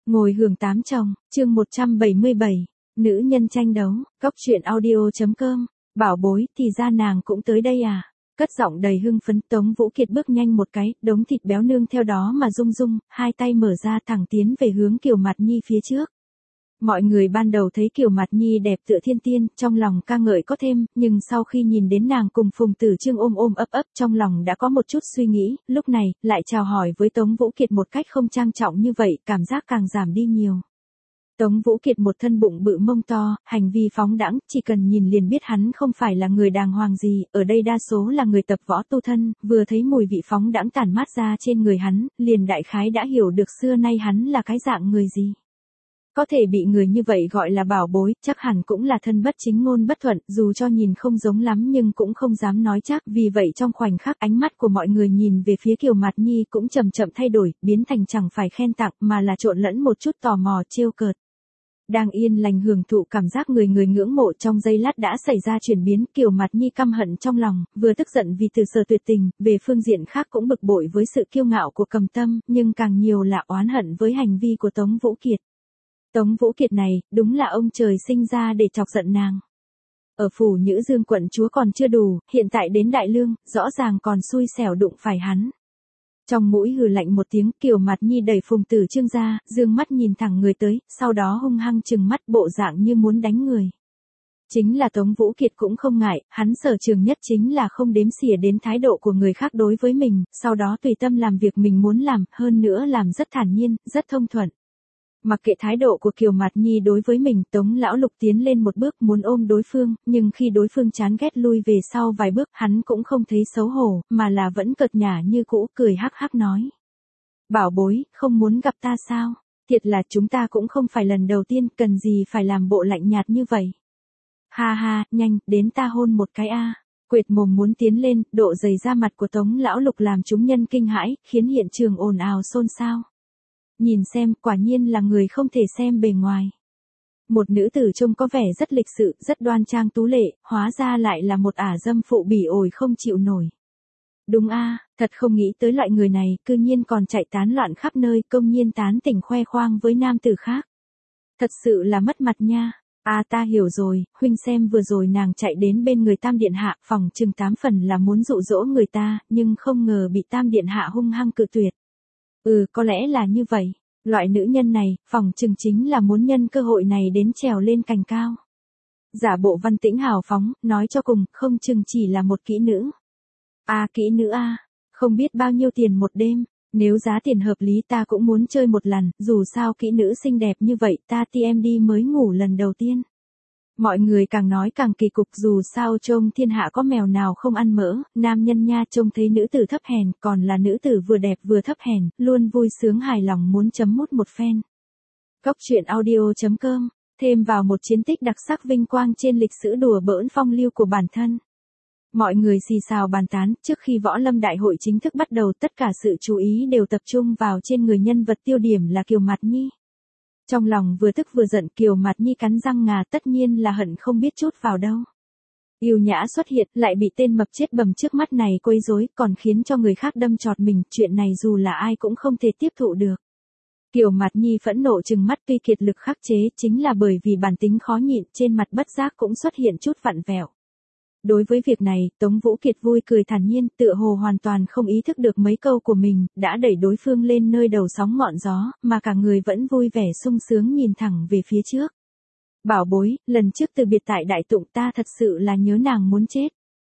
Ngồi hưởng tám chồng, chương 177, nữ nhân tranh đấu, góc truyện audio.com, bảo bối, thì ra nàng cũng tới đây à? Cất giọng đầy hưng phấn, Tống Vũ Kiệt bước nhanh một cái, đống thịt béo nương theo đó mà rung rung, hai tay mở ra thẳng tiến về hướng Kiều Mạt Nhi phía trước. Mọi người ban đầu thấy Kiều Mạt Nhi đẹp tựa thiên tiên, trong lòng ca ngợi có thêm, nhưng sau khi nhìn đến nàng cùng Phùng Tử Chương ôm ôm ấp ấp, trong lòng đã có một chút suy nghĩ, lúc này, lại chào hỏi với Tống Vũ Kiệt một cách không trang trọng như vậy, cảm giác càng giảm đi nhiều. Tống Vũ Kiệt một thân bụng bự mông to, hành vi phóng đãng, chỉ cần nhìn liền biết hắn không phải là người đàng hoàng gì, ở đây đa số là người tập võ tu thân, vừa thấy mùi vị phóng đãng tản mát ra trên người hắn, liền đại khái đã hiểu được xưa nay hắn là cái dạng người gì. Có thể bị người như vậy gọi là bảo bối, chắc hẳn cũng là thân bất chính ngôn bất thuận, dù cho nhìn không giống lắm nhưng cũng không dám nói chắc, vì vậy trong khoảnh khắc ánh mắt của mọi người nhìn về phía Kiều Mạt Nhi cũng chậm chậm thay đổi, biến thành chẳng phải khen tặng mà là trộn lẫn một chút tò mò trêu cợt. Đang yên lành hưởng thụ cảm giác người ngưỡng mộ trong giây lát đã xảy ra chuyển biến, Kiều Mạt Nhi căm hận trong lòng, vừa tức giận vì Từ Sở tuyệt tình, về phương diện khác cũng bực bội với sự kiêu ngạo của Cầm Tâm, nhưng càng nhiều là oán hận với hành vi của Tống Vũ Kiệt. Tống Vũ Kiệt này, đúng là ông trời sinh ra để chọc giận nàng. Ở phủ Nhữ Dương quận chúa còn chưa đủ, hiện tại đến Đại Lương, rõ ràng còn xui xẻo đụng phải hắn. Trong mũi hừ lạnh một tiếng, Kiều Mạt Nhi đẩy Phùng Tử Chương ra, dương mắt nhìn thẳng người tới, sau đó hung hăng trừng mắt bộ dạng như muốn đánh người. Chính là Tống Vũ Kiệt cũng không ngại, hắn sở trường nhất chính là không đếm xỉa đến thái độ của người khác đối với mình, sau đó tùy tâm làm việc mình muốn làm, hơn nữa làm rất thản nhiên, rất thông thuận. Mặc kệ thái độ của Kiều Mạt Nhi đối với mình, Tống Lão Lục tiến lên một bước muốn ôm đối phương, nhưng khi đối phương chán ghét lui về sau vài bước, hắn cũng không thấy xấu hổ, mà là vẫn cợt nhả như cũ, cười hắc hắc nói. Bảo bối, không muốn gặp ta sao? Thiệt là chúng ta cũng không phải lần đầu tiên, cần gì phải làm bộ lạnh nhạt như vậy. Ha ha, nhanh, đến ta hôn một cái a. Quệt mồm muốn tiến lên, độ dày da mặt của Tống Lão Lục làm chúng nhân kinh hãi, khiến hiện trường ồn ào xôn xao. Nhìn xem, quả nhiên là người không thể xem bề ngoài. Một nữ tử trông có vẻ rất lịch sự, rất đoan trang tú lệ, hóa ra lại là một ả dâm phụ bỉ ổi không chịu nổi. Đúng a, thật không nghĩ tới loại người này, cư nhiên còn chạy tán loạn khắp nơi, công nhiên tán tỉnh khoe khoang với nam tử khác. Thật sự là mất mặt nha. À ta hiểu rồi, huynh xem vừa rồi nàng chạy đến bên người Tam Điện Hạ, phòng chừng 8 phần là muốn dụ dỗ người ta, nhưng không ngờ bị Tam Điện Hạ hung hăng cự tuyệt. Có lẽ là như vậy. Loại nữ nhân này, phòng chừng chính là muốn nhân cơ hội này đến trèo lên cành cao. Giả bộ văn tĩnh hào phóng, nói cho cùng, không chừng chỉ là một kỹ nữ. Kỹ nữ không biết bao nhiêu tiền một đêm, nếu giá tiền hợp lý ta cũng muốn chơi một lần, dù sao kỹ nữ xinh đẹp như vậy ta TMD mới ngủ lần đầu tiên. Mọi người càng nói càng kỳ cục, dù sao trông thiên hạ có mèo nào không ăn mỡ, nam nhân nha trông thấy nữ tử thấp hèn, còn là nữ tử vừa đẹp vừa thấp hèn, luôn vui sướng hài lòng muốn chấm mút một phen. Góc truyện audio.com, thêm vào một chiến tích đặc sắc vinh quang trên lịch sử đùa bỡn phong lưu của bản thân. Mọi người xì xào bàn tán, trước khi võ lâm đại hội chính thức bắt đầu tất cả sự chú ý đều tập trung vào trên người nhân vật tiêu điểm là Kiều Mạt Nhi. Trong lòng vừa tức vừa giận, Kiều Mạt Nhi cắn răng ngà, tất nhiên là hận không biết chút vào đâu. Yêu nhã xuất hiện, lại bị tên mập chết bầm trước mắt này quấy rối, còn khiến cho người khác đâm chọt mình, chuyện này dù là ai cũng không thể tiếp thụ được. Kiều Mạt Nhi phẫn nộ trừng mắt, tuy kiệt lực khắc chế, chính là bởi vì bản tính khó nhịn, trên mặt bất giác cũng xuất hiện chút vặn vẹo. Đối với việc này, Tống Vũ Kiệt vui cười thản nhiên, tựa hồ hoàn toàn không ý thức được mấy câu của mình, đã đẩy đối phương lên nơi đầu sóng ngọn gió, mà cả người vẫn vui vẻ sung sướng nhìn thẳng về phía trước. Bảo bối, lần trước từ biệt tại Đại Tụng ta thật sự là nhớ nàng muốn chết.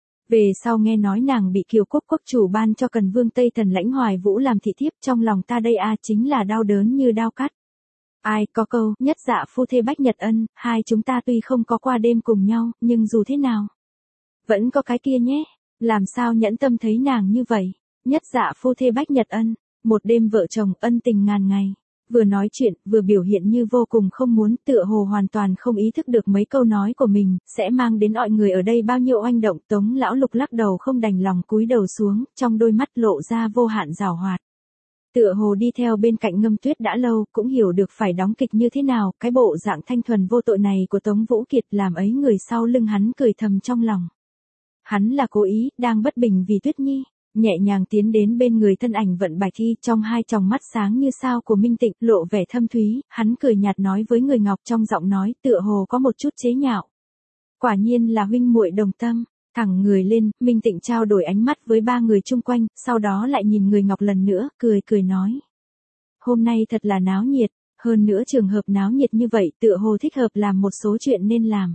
Về sau nghe nói nàng bị Kiều Quốc quốc chủ ban cho Cần Vương Tây Thần Lãnh Hoài Vũ làm thị thiếp, trong lòng ta đây chính là đau đớn như đao cắt. Ai có câu, nhất dạ phu thê bách nhật ân, hai chúng ta tuy không có qua đêm cùng nhau, nhưng dù thế nào vẫn có cái kia nhé, làm sao nhẫn tâm thấy nàng như vậy, nhất dạ phu thê bách nhật ân, một đêm vợ chồng ân tình ngàn ngày, vừa nói chuyện, vừa biểu hiện như vô cùng không muốn, tựa hồ hoàn toàn không ý thức được mấy câu nói của mình, sẽ mang đến mọi người ở đây bao nhiêu oanh động. Tống Lão Lục lắc đầu không đành lòng cúi đầu xuống, trong đôi mắt lộ ra vô hạn giảo hoạt. Tựa hồ đi theo bên cạnh Ngâm Tuyết đã lâu, cũng hiểu được phải đóng kịch như thế nào, cái bộ dạng thanh thuần vô tội này của Tống Vũ Kiệt làm ấy người sau lưng hắn cười thầm trong lòng. Hắn là cố ý, đang bất bình vì Tuyết Nhi. nhẹ nhàng tiến đến bên người thân ảnh vận bạch y, trong hai tròng mắt sáng như sao của Minh Tịnh lộ vẻ thâm thúy, hắn cười nhạt nói với người ngọc trong giọng nói tựa hồ có một chút chế nhạo. Quả nhiên là huynh muội đồng tâm. Thẳng người lên, Minh Tịnh trao đổi ánh mắt với ba người chung quanh, sau đó lại nhìn người ngọc lần nữa, cười nói. Hôm nay thật là náo nhiệt, hơn nữa trường hợp náo nhiệt như vậy tựa hồ thích hợp làm một số chuyện nên làm.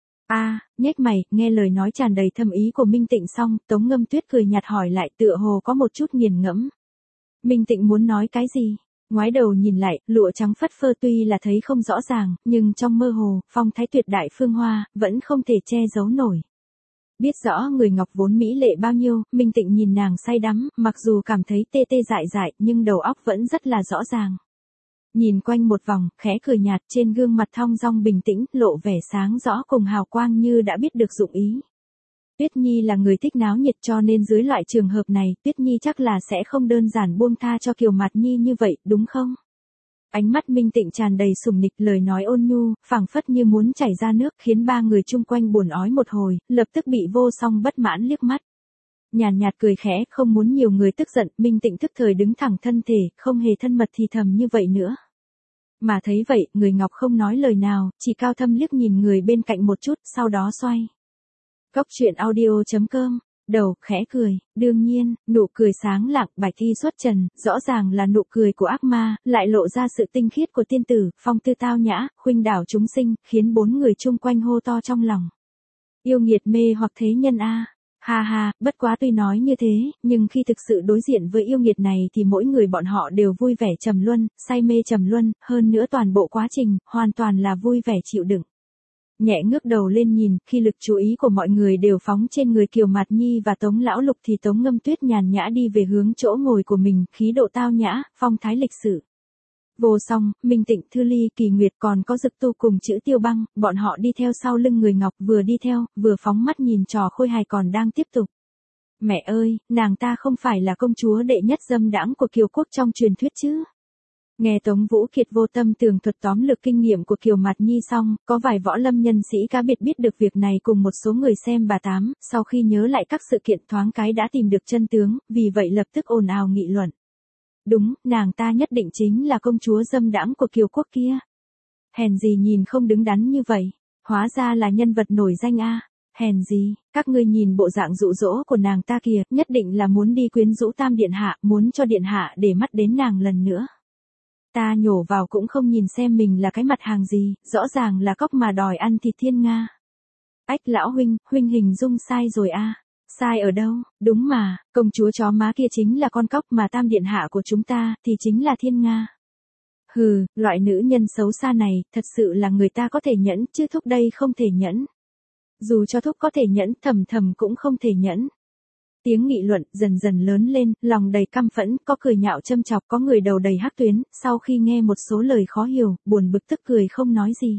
Nhếch mày, nghe lời nói tràn đầy thâm ý của Minh Tịnh xong, Tống Ngâm Tuyết cười nhạt hỏi lại tựa hồ có một chút nghiền ngẫm. Minh Tịnh muốn nói cái gì? Ngoái đầu nhìn lại, lụa trắng phất phơ tuy là thấy không rõ ràng, nhưng trong mơ hồ, phong thái tuyệt đại phương hoa, vẫn không thể che giấu nổi. Biết rõ người ngọc vốn mỹ lệ bao nhiêu, Minh Tịnh nhìn nàng say đắm, mặc dù cảm thấy tê tê dại dại, nhưng đầu óc vẫn rất là rõ ràng. Nhìn quanh một vòng, khẽ cười nhạt, trên gương mặt thong dong bình tĩnh, lộ vẻ sáng rõ cùng hào quang như đã biết được dụng ý. Tuyết Nhi là người thích náo nhiệt cho nên dưới loại trường hợp này, Tuyết Nhi chắc là sẽ không đơn giản buông tha cho Kiều Mạt Nhi như vậy, đúng không? Ánh mắt Minh Tịnh tràn đầy sủng nịch, lời nói ôn nhu, phảng phất như muốn chảy ra nước, khiến ba người chung quanh buồn ói một hồi, lập tức bị vô song bất mãn liếc mắt. Nhàn nhạt cười khẽ, không muốn nhiều người tức giận, Minh Tịnh tức thời đứng thẳng thân thể, không hề thân mật thì thầm như vậy nữa. Mà thấy vậy, người ngọc không nói lời nào, chỉ cao thâm liếc nhìn người bên cạnh một chút, sau đó xoay. Cốc truyện audio.com, đầu, khẽ cười, đương nhiên, nụ cười sáng lạng, bạch thi xuất trần, rõ ràng là nụ cười của ác ma, lại lộ ra sự tinh khiết của tiên tử, phong tư tao nhã, khuynh đảo chúng sinh, khiến bốn người chung quanh hô to trong lòng. Yêu nghiệt mê hoặc thế nhân a. Ha ha, bất quá tuy nói như thế, nhưng khi thực sự đối diện với yêu nghiệt này thì mỗi người bọn họ đều vui vẻ trầm luân, say mê trầm luân, hơn nữa toàn bộ quá trình, hoàn toàn là vui vẻ chịu đựng. Nhẹ ngước đầu lên nhìn, khi lực chú ý của mọi người đều phóng trên người Kiều Mạt Nhi và Tống Lão Lục thì Tống Ngâm Tuyết nhàn nhã đi về hướng chỗ ngồi của mình, khí độ tao nhã, phong thái lịch sự. Vô Song, Minh Tịnh, Thư Ly, Kỳ Nguyệt còn có Dực Tu cùng Chữ Tiêu Băng, bọn họ đi theo sau lưng người ngọc, vừa đi theo, vừa phóng mắt nhìn trò khôi hài còn đang tiếp tục. Mẹ ơi, nàng ta không phải là công chúa đệ nhất dâm đãng của Kiều Quốc trong truyền thuyết chứ? Nghe Tống Vũ Kiệt vô tâm tường thuật tóm lược kinh nghiệm của Kiều Mạt Nhi xong, có vài võ lâm nhân sĩ cá biệt biết được việc này cùng một số người xem bà Tám, sau khi nhớ lại các sự kiện thoáng cái đã tìm được chân tướng, vì vậy lập tức ồn ào nghị luận. Đúng, nàng ta nhất định chính là công chúa dâm đãng của Kiều Quốc kia. Hèn gì nhìn không đứng đắn như vậy, hóa ra là nhân vật nổi danh a. Hèn gì, các ngươi nhìn bộ dạng dụ dỗ của nàng ta kìa, nhất định là muốn đi quyến rũ Tam điện hạ, muốn cho điện hạ để mắt đến nàng lần nữa. Ta nhổ vào cũng không nhìn xem mình là cái mặt hàng gì, rõ ràng là cóc mà đòi ăn thịt thiên nga. Ách lão huynh, huynh hình dung sai rồi a. Sai ở đâu, đúng mà, công chúa chó má kia chính là con cóc mà Tam điện hạ của chúng ta, thì chính là thiên nga. Hừ, loại nữ nhân xấu xa này, thật sự là người ta có thể nhẫn, chứ thúc đây không thể nhẫn. Dù cho thúc có thể nhẫn, thầm thầm cũng không thể nhẫn. Tiếng nghị luận dần dần lớn lên, lòng đầy căm phẫn, có cười nhạo châm chọc, có người đầu đầy hắc tuyến, sau khi nghe một số lời khó hiểu, buồn bực tức cười không nói gì.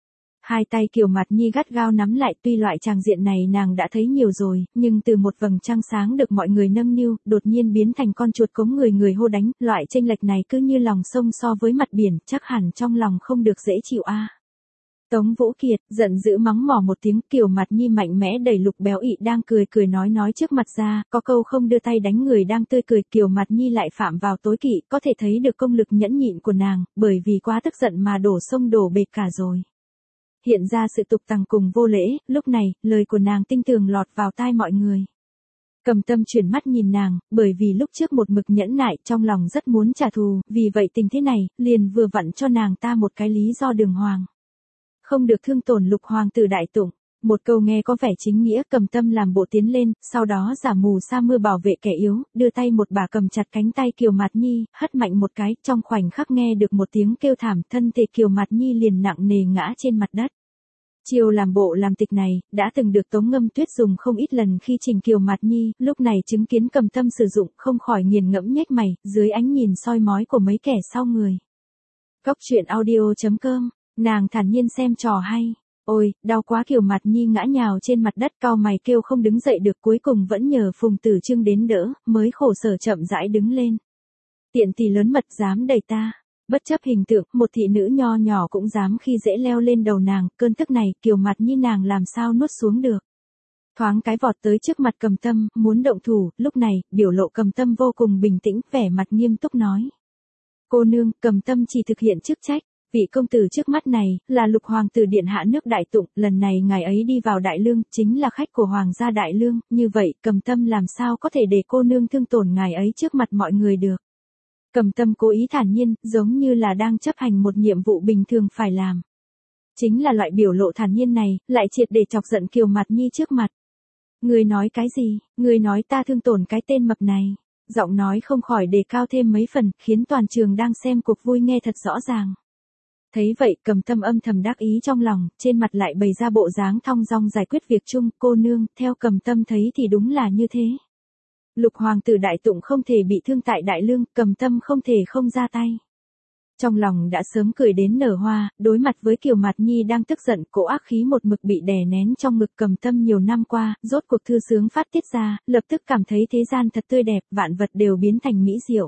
Hai tay Kiều Mạt Nhi gắt gao nắm lại, tuy loại tràng diện này nàng đã thấy nhiều rồi, nhưng từ một vầng trăng sáng được mọi người nâng niu, đột nhiên biến thành con chuột cống người hô đánh, loại chênh lệch này cứ như lòng sông so với mặt biển, chắc hẳn trong lòng không được dễ chịu a. Tống Vũ Kiệt, giận dữ mắng mỏ một tiếng, Kiều Mạt Nhi mạnh mẽ đẩy Lục Béo Ị đang cười nói trước mặt ra, có câu không đưa tay đánh người đang tươi cười, Kiều Mạt Nhi lại phạm vào tối kỵ, có thể thấy được công lực nhẫn nhịn của nàng, bởi vì quá tức giận mà đổ sông đổ bể cả rồi. Hiện ra sự tục tằng cùng vô lễ, lúc này, lời của nàng tinh tường lọt vào tai mọi người. Cầm Tâm chuyển mắt nhìn nàng, bởi vì lúc trước một mực nhẫn nại, trong lòng rất muốn trả thù, vì vậy tình thế này, liền vừa vặn cho nàng ta một cái lý do đường hoàng. Không được thương tổn Lục hoàng tử đại tụng, một câu nghe có vẻ chính nghĩa. Cầm Tâm làm bộ tiến lên, sau đó giả mù sa mưa bảo vệ kẻ yếu, đưa tay một bà cầm chặt cánh tay Kiều Mạt Nhi, hất mạnh một cái, trong khoảnh khắc nghe được một tiếng kêu thảm, thân thể Kiều Mạt Nhi liền nặng nề ngã trên mặt đất. Chiều làm bộ làm tịch này, đã từng được Tống Ngâm Tuyết dùng không ít lần khi trình Kiều Mạt Nhi, lúc này chứng kiến Cầm Tâm sử dụng, không khỏi nghiền ngẫm nhếch mày, dưới ánh nhìn soi mói của mấy kẻ sau người. Cốc truyện audio.com, nàng thản nhiên xem trò hay. Ôi, đau quá, Kiều Mạt Nhi ngã nhào trên mặt đất, cau mày kêu không đứng dậy được, cuối cùng vẫn nhờ Phùng Tử Trưng đến đỡ, mới khổ sở chậm rãi đứng lên. Tiện tỷ lớn mật dám đẩy ta. Bất chấp hình tượng, một thị nữ nho nhỏ cũng dám khi dễ leo lên đầu nàng, cơn tức này, Kiều Mạt Nhi nàng làm sao nuốt xuống được. thoáng cái vọt tới trước mặt Cầm Tâm, muốn động thủ, lúc này, biểu lộ Cầm Tâm vô cùng bình tĩnh, vẻ mặt nghiêm túc nói. Cô nương, Cầm Tâm chỉ thực hiện chức trách. Vị công tử trước mắt này, là Lục Hoàng tử điện hạ nước Đại Tụng, lần này ngài ấy đi vào Đại Lương, chính là khách của Hoàng gia Đại Lương, như vậy, Cầm Tâm làm sao có thể để cô nương thương tổn ngài ấy trước mặt mọi người được. Cầm Tâm cố ý thản nhiên, giống như là đang chấp hành một nhiệm vụ bình thường phải làm. Chính là loại biểu lộ thản nhiên này, lại triệt để chọc giận Kiều Mạt Nhi trước mặt. Người nói cái gì, người nói ta thương tổn cái tên mập này. Giọng nói không khỏi đề cao thêm mấy phần, khiến toàn trường đang xem cuộc vui nghe thật rõ ràng. Thấy vậy, Cầm Tâm âm thầm đắc ý trong lòng, trên mặt lại bày ra bộ dáng thong dong giải quyết việc chung, cô nương, theo Cầm Tâm thấy thì đúng là như thế. Lục Hoàng tử Đại Tụng không thể bị thương tại Đại Lương, Cầm Tâm không thể không ra tay. Trong lòng đã sớm cười đến nở hoa, đối mặt với Kiều Mạt Nhi đang tức giận, cỗ ác khí một mực bị đè nén trong ngực Cầm Tâm nhiều năm qua, rốt cuộc thư sướng phát tiết ra, lập tức cảm thấy thế gian thật tươi đẹp, vạn vật đều biến thành mỹ diệu.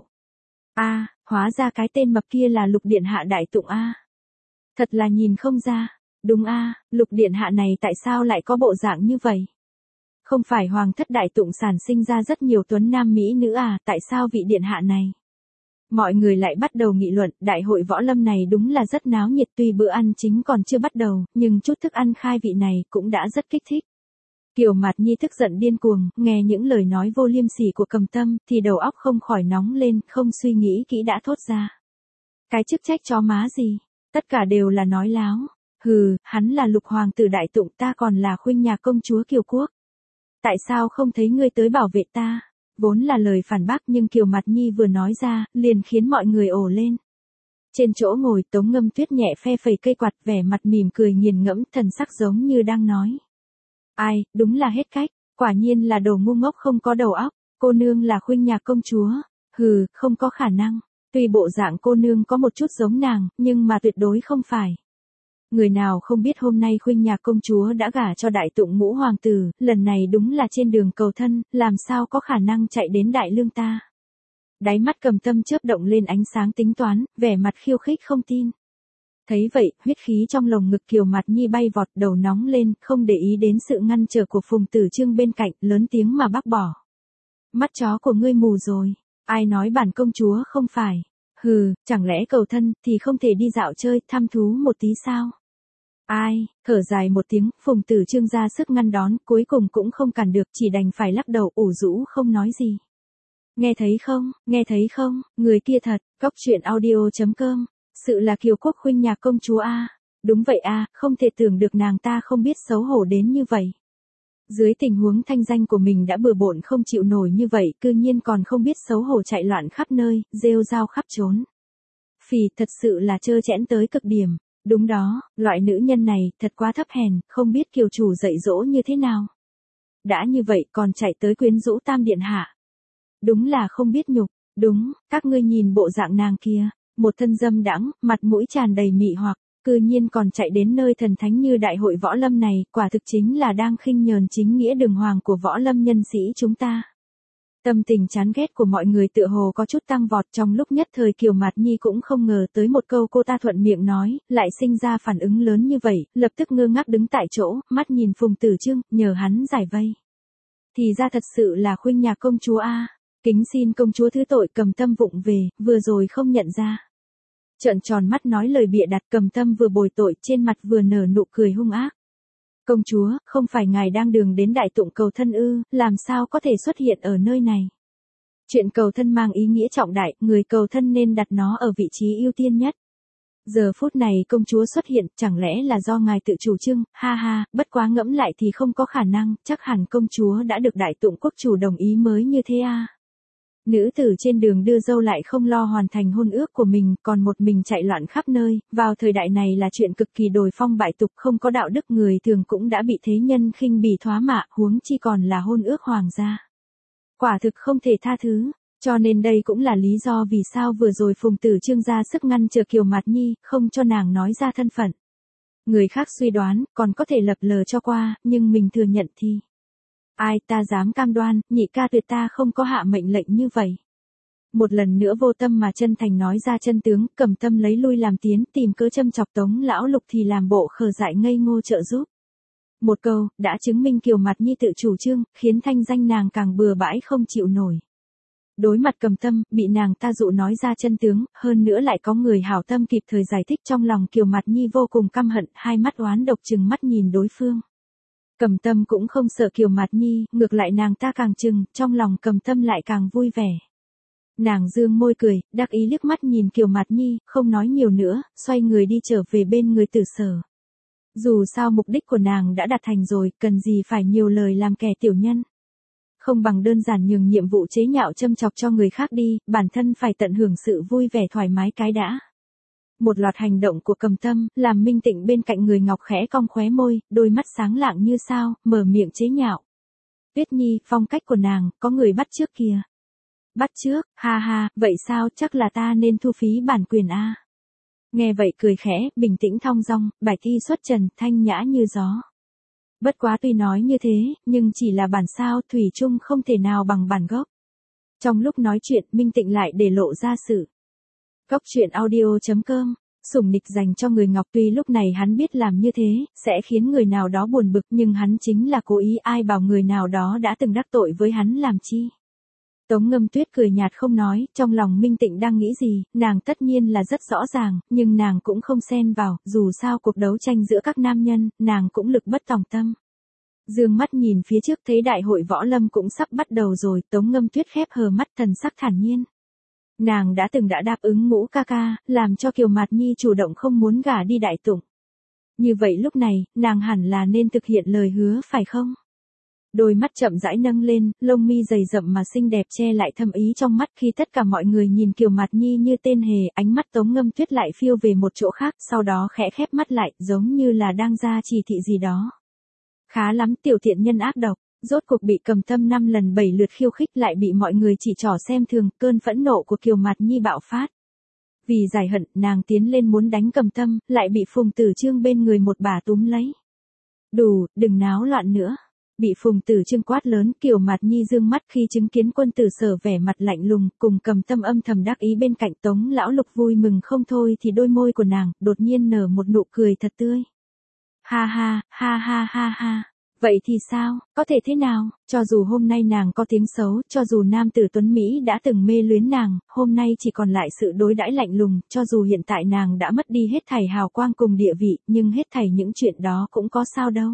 A, hóa ra cái tên mập kia là Lục Điện Hạ Đại Tụng a. Thật là nhìn không ra. Đúng a, Lục Điện Hạ này tại sao lại có bộ dạng như vậy? Không phải Hoàng thất Đại Tụng sản sinh ra rất nhiều tuấn nam mỹ nữ à, tại sao vị Điện Hạ này? Mọi người lại bắt đầu nghị luận, đại hội võ lâm này đúng là rất náo nhiệt, tuy bữa ăn chính còn chưa bắt đầu, nhưng chút thức ăn khai vị này cũng đã rất kích thích. Kiều Mạt Nhi tức giận điên cuồng, nghe những lời nói vô liêm sỉ của Cầm Tâm, thì đầu óc không khỏi nóng lên, không suy nghĩ kỹ đã thốt ra. Cái chức trách chó má gì? Tất cả đều là nói láo. Hừ, hắn là Lục Hoàng tử Đại Tụng, ta còn là khuynh nhà công chúa Kiều Quốc. Tại sao không thấy ngươi tới bảo vệ ta? Vốn là lời phản bác nhưng Kiều Mạt Nhi vừa nói ra, liền khiến mọi người ồ lên. Trên chỗ ngồi Tống Ngâm Tuyết nhẹ phe phẩy cây quạt, vẻ mặt mỉm cười nghiền ngẫm, thần sắc giống như đang nói. Ai, đúng là hết cách, quả nhiên là đồ ngu ngốc không có đầu óc, cô nương là khuynh nhà công chúa. Hừ, không có khả năng, tuy bộ dạng cô nương có một chút giống nàng, nhưng mà tuyệt đối không phải. Người nào không biết hôm nay khuynh nhà công chúa đã gả cho Đại Tụng ngũ hoàng tử, lần này đúng là trên đường cầu thân, làm sao có khả năng chạy đến Đại Lương ta. Đáy mắt Cầm Tâm chớp động lên ánh sáng tính toán, vẻ mặt khiêu khích không tin. Thấy vậy, huyết khí trong lồng ngực Kiều Mạt Nhi bay vọt, đầu nóng lên, không để ý đến sự ngăn trở của Phùng Tử Chương bên cạnh, lớn tiếng mà bác bỏ. Mắt chó của ngươi mù rồi, ai nói bản công chúa không phải. Hừ, chẳng lẽ cầu thân thì không thể đi dạo chơi, thăm thú một tí sao? Ai, thở dài một tiếng, Phùng Tử Chương ra sức ngăn đón, cuối cùng cũng không cản được, chỉ đành phải lắc đầu ủ rũ không nói gì. Nghe thấy không, người kia thật, Cóc Truyện Audio.com, sự là Kiều Quốc khuynh nhà công chúa a. Đúng vậy a, không thể tưởng được nàng ta không biết xấu hổ đến như vậy. Dưới tình huống thanh danh của mình đã bừa bộn không chịu nổi như vậy, cư nhiên còn không biết xấu hổ chạy loạn khắp nơi, rêu rao khắp trốn. Phì, thật sự là trơ trẽn tới cực điểm. Đúng đó, loại nữ nhân này, thật quá thấp hèn, không biết kiều chủ dạy dỗ như thế nào. Đã như vậy còn chạy tới quyến rũ Tam Điện Hạ. Đúng là không biết nhục, đúng, các ngươi nhìn bộ dạng nàng kia, một thân dâm đãng, mặt mũi tràn đầy mị hoặc, cư nhiên còn chạy đến nơi thần thánh như đại hội võ lâm này, quả thực chính là đang khinh nhờn chính nghĩa đường hoàng của võ lâm nhân sĩ chúng ta. Tâm tình chán ghét của mọi người tựa hồ có chút tăng vọt, trong lúc nhất thời Kiều Mạt Nhi cũng không ngờ tới một câu cô ta thuận miệng nói, lại sinh ra phản ứng lớn như vậy, lập tức ngơ ngác đứng tại chỗ, mắt nhìn Phùng Tử Chương, nhờ hắn giải vây. Thì ra thật sự là khuynh nhà công chúa a. Kính xin công chúa thứ tội, Cầm Tâm vụng về, vừa rồi không nhận ra. Trợn tròn mắt nói lời bịa đặt, Cầm Tâm vừa bồi tội, trên mặt vừa nở nụ cười hung ác. Công chúa, không phải ngài đang đường đến Đại Tụng cầu thân ư, làm sao có thể xuất hiện ở nơi này? Chuyện cầu thân mang ý nghĩa trọng đại, người cầu thân nên đặt nó ở vị trí ưu tiên nhất. Giờ phút này công chúa xuất hiện, chẳng lẽ là do ngài tự chủ trương, ha ha, bất quá ngẫm lại thì không có khả năng, chắc hẳn công chúa đã được Đại Tụng quốc chủ đồng ý mới như thế a. Nữ tử trên đường đưa dâu lại không lo hoàn thành hôn ước của mình, còn một mình chạy loạn khắp nơi, vào thời đại này là chuyện cực kỳ đồi phong bại tục, không có đạo đức, người thường cũng đã bị thế nhân khinh bỉ thoá mạ, huống chi còn là hôn ước hoàng gia. Quả thực không thể tha thứ, cho nên đây cũng là lý do vì sao vừa rồi Phùng Tử Chương ra sức ngăn chờ Kiều Mạt Nhi, không cho nàng nói ra thân phận. Người khác suy đoán, còn có thể lập lờ cho qua, nhưng mình thừa nhận thì... Ai ta dám cam đoan, nhị ca tuyệt ta không có hạ mệnh lệnh như vậy. Một lần nữa vô tâm mà chân thành nói ra chân tướng, Cầm Tâm lấy lui làm tiến, tìm cớ châm chọc Tống lão Lục thì làm bộ khờ dại ngây ngô trợ giúp. Một câu, đã chứng minh Kiều Mạt Nhi tự chủ trương, khiến thanh danh nàng càng bừa bãi không chịu nổi. Đối mặt Cầm Tâm, bị nàng ta dụ nói ra chân tướng, hơn nữa lại có người hảo tâm kịp thời giải thích, trong lòng Kiều Mạt Nhi vô cùng căm hận, hai mắt oán độc trừng mắt nhìn đối phương. Cầm Tâm cũng không sợ Kiều Mạt Nhi, ngược lại nàng ta càng trừng, trong lòng Cầm Tâm lại càng vui vẻ. Nàng dương môi cười, đắc ý liếc mắt nhìn Kiều Mạt Nhi, không nói nhiều nữa, xoay người đi trở về bên người Tử Sở. Dù sao mục đích của nàng đã đạt thành rồi, cần gì phải nhiều lời làm kẻ tiểu nhân. Không bằng đơn giản nhường nhiệm vụ chế nhạo châm chọc cho người khác đi, bản thân phải tận hưởng sự vui vẻ thoải mái cái đã. Một loạt hành động của Cầm Tâm, làm Minh Tịnh bên cạnh người ngọc khẽ cong khóe môi, đôi mắt sáng lạng như sao, mở miệng chế nhạo. Tuyết Nhi, phong cách của nàng, có người bắt chước kìa. Bắt chước, ha ha, vậy sao, chắc là ta nên thu phí bản quyền a. Nghe vậy cười khẽ, bình tĩnh thong dong, bài thi xuất trần, thanh nhã như gió. Bất quá tuy nói như thế, nhưng chỉ là bản sao, thủy chung không thể nào bằng bản gốc. Trong lúc nói chuyện, Minh Tịnh lại để lộ ra sự. Góc truyện audio.com, sủng nịch dành cho người ngọc, tuy lúc này hắn biết làm như thế, sẽ khiến người nào đó buồn bực, nhưng hắn chính là cố ý, ai bảo người nào đó đã từng đắc tội với hắn làm chi. Tống Ngâm Tuyết cười nhạt không nói, trong lòng Minh Tịnh đang nghĩ gì, nàng tất nhiên là rất rõ ràng, nhưng nàng cũng không xen vào, dù sao cuộc đấu tranh giữa các nam nhân, nàng cũng lực bất tòng tâm. Dương mắt nhìn phía trước thấy đại hội võ lâm cũng sắp bắt đầu rồi, Tống Ngâm Tuyết khép hờ mắt thần sắc thản nhiên. Nàng đã từng đáp ứng Ngũ ca ca, làm cho Kiều Mạt Nhi chủ động không muốn gả đi Đại Tụng. Như vậy lúc này, nàng hẳn là nên thực hiện lời hứa phải không? Đôi mắt chậm rãi nâng lên, lông mi dày rậm mà xinh đẹp che lại thâm ý trong mắt, khi tất cả mọi người nhìn Kiều Mạt Nhi như tên hề, ánh mắt Tống Ngâm Tuyết lại phiêu về một chỗ khác, sau đó khẽ khép mắt lại, giống như là đang ra chỉ thị gì đó. Khá lắm, tiểu thiện nhân ác độc, rốt cuộc bị Cầm Tâm 5 lần 7 lượt khiêu khích, lại bị mọi người chỉ trỏ xem thường, cơn phẫn nộ của Kiều Mạt Nhi bạo phát. Vì giải hận, nàng tiến lên muốn đánh Cầm Tâm, lại bị Phùng Tử Chương bên người một bà túm lấy. Đủ, đừng náo loạn nữa. Bị Phùng Tử Chương quát lớn, Kiều Mạt Nhi dương mắt khi chứng kiến Quân Tử Sở vẻ mặt lạnh lùng, cùng Cầm Tâm âm thầm đắc ý bên cạnh. Tống lão lục vui mừng không thôi thì đôi môi của nàng đột nhiên nở một nụ cười thật tươi. Ha ha, ha ha ha ha. Vậy thì sao, có thể thế nào, cho dù hôm nay nàng có tiếng xấu, cho dù nam tử tuấn Mỹ đã từng mê luyến nàng, hôm nay chỉ còn lại sự đối đãi lạnh lùng, cho dù hiện tại nàng đã mất đi hết thảy hào quang cùng địa vị, nhưng hết thảy những chuyện đó cũng có sao đâu.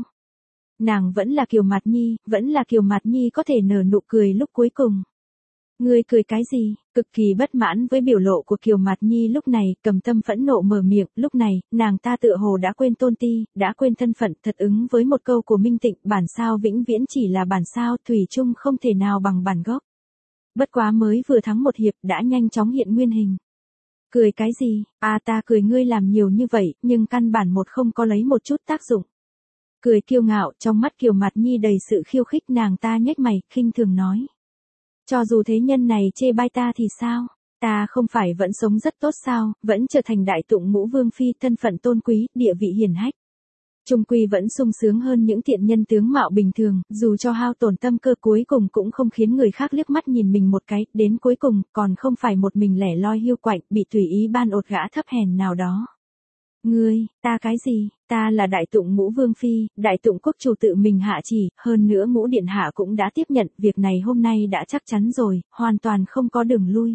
Nàng vẫn là Kiều Mạt Nhi, vẫn là Kiều Mạt Nhi có thể nở nụ cười lúc cuối cùng. Ngươi cười cái gì? Cực kỳ bất mãn với biểu lộ của Kiều Mạt Nhi lúc này, Cầm Tâm phẫn nộ mở miệng, lúc này, nàng ta tựa hồ đã quên tôn ti, đã quên thân phận, thật ứng với một câu của Minh Tịnh, bản sao vĩnh viễn chỉ là bản sao, thủy chung không thể nào bằng bản gốc. Bất quá mới vừa thắng một hiệp, đã nhanh chóng hiện nguyên hình. Cười cái gì? À, ta cười ngươi làm nhiều như vậy, nhưng căn bản một không có lấy một chút tác dụng. Cười kiêu ngạo, trong mắt Kiều Mạt Nhi đầy sự khiêu khích, nàng ta nhếch mày, khinh thường nói. Cho dù thế nhân này chê bai ta thì sao? Ta không phải vẫn sống rất tốt sao, vẫn trở thành Đại Tụng Ngũ Vương Phi, thân phận tôn quý, địa vị hiển hách. Trung quy vẫn sung sướng hơn những tiện nhân tướng mạo bình thường, dù cho hao tổn tâm cơ cuối cùng cũng không khiến người khác liếc mắt nhìn mình một cái, đến cuối cùng, còn không phải một mình lẻ loi hiu quạnh, bị tùy ý ban ột gã thấp hèn nào đó. Ngươi, ta cái gì, ta là Đại Tụng Ngũ Vương Phi, Đại Tụng Quốc chủ tự mình hạ chỉ, hơn nữa Ngũ Điện Hạ cũng đã tiếp nhận, việc này hôm nay đã chắc chắn rồi, hoàn toàn không có đường lui.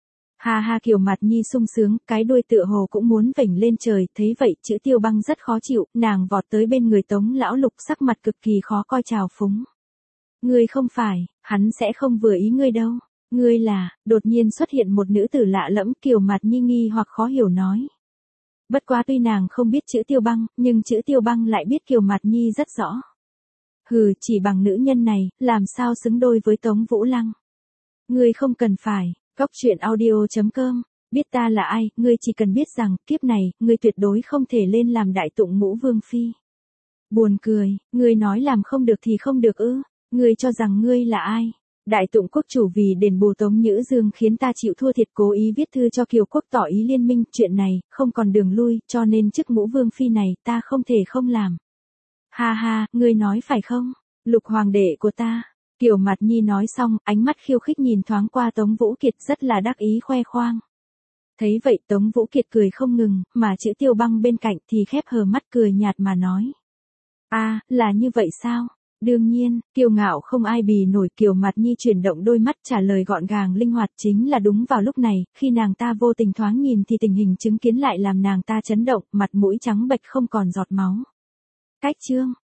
Ha ha, Kiều Mạt Nhi sung sướng, cái đuôi tựa hồ cũng muốn vểnh lên trời, thấy vậy, Chữ Tiêu Băng rất khó chịu, nàng vọt tới bên người Tống lão lục, sắc mặt cực kỳ khó coi chào phúng. Ngươi không phải, hắn sẽ không vừa ý ngươi đâu, ngươi là, đột nhiên xuất hiện một nữ tử lạ lẫm, Kiều Mạt Nhi nghi hoặc khó hiểu nói. Bất quá tuy nàng không biết Chữ Tiêu Băng, nhưng Chữ Tiêu Băng lại biết Kiều Mạt Nhi rất rõ. Hừ, chỉ bằng nữ nhân này, làm sao xứng đôi với Tống Vũ Lăng. Ngươi không cần phải, góc truyện audio.com, biết ta là ai, ngươi chỉ cần biết rằng, kiếp này, ngươi tuyệt đối không thể lên làm Đại Tụng Ngũ Vương Phi. Buồn cười, ngươi nói làm không được thì không được ư, ngươi cho rằng ngươi là ai. Đại Tụng Quốc chủ vì đền bù Tống Nhữ Dương khiến ta chịu thua thiệt, cố ý viết thư cho Kiều Quốc tỏ ý liên minh, chuyện này, không còn đường lui, cho nên chức Ngũ Vương Phi này, ta không thể không làm. Ha ha, ngươi nói phải không? Lục hoàng đệ của ta. Kiều Mạt Nhi nói xong, ánh mắt khiêu khích nhìn thoáng qua Tống Vũ Kiệt, rất là đắc ý khoe khoang. Thấy vậy Tống Vũ Kiệt cười không ngừng, mà Chữ Tiêu Băng bên cạnh thì khép hờ mắt cười nhạt mà nói. À, là như vậy sao? Đương nhiên, kiêu ngạo không ai bì nổi. Kiều Mạt Nhi chuyển động đôi mắt trả lời gọn gàng linh hoạt. Chính là đúng vào lúc này, khi nàng ta vô tình thoáng nhìn thì tình hình chứng kiến lại làm nàng ta chấn động, mặt mũi trắng bệch không còn giọt máu. Cách chương